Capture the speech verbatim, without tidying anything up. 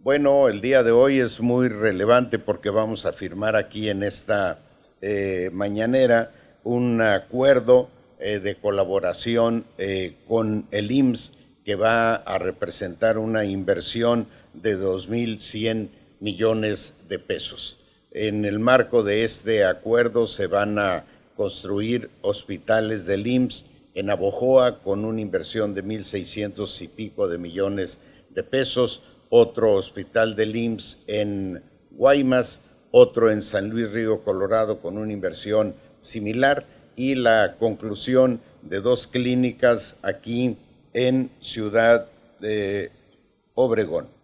Bueno, el día de hoy es muy relevante porque vamos a firmar aquí en esta eh, mañanera un acuerdo eh, de colaboración eh, con el I M S S que va a representar una inversión de dos mil cien millones de pesos. En el marco de este acuerdo se van a construir hospitales del I M S S en Navojoa con una inversión de mil seiscientos y pico de millones de pesos, otro hospital del I M S S en Guaymas, otro en San Luis Río Colorado con una inversión similar y la conclusión de dos clínicas aquí en Ciudad de Obregón.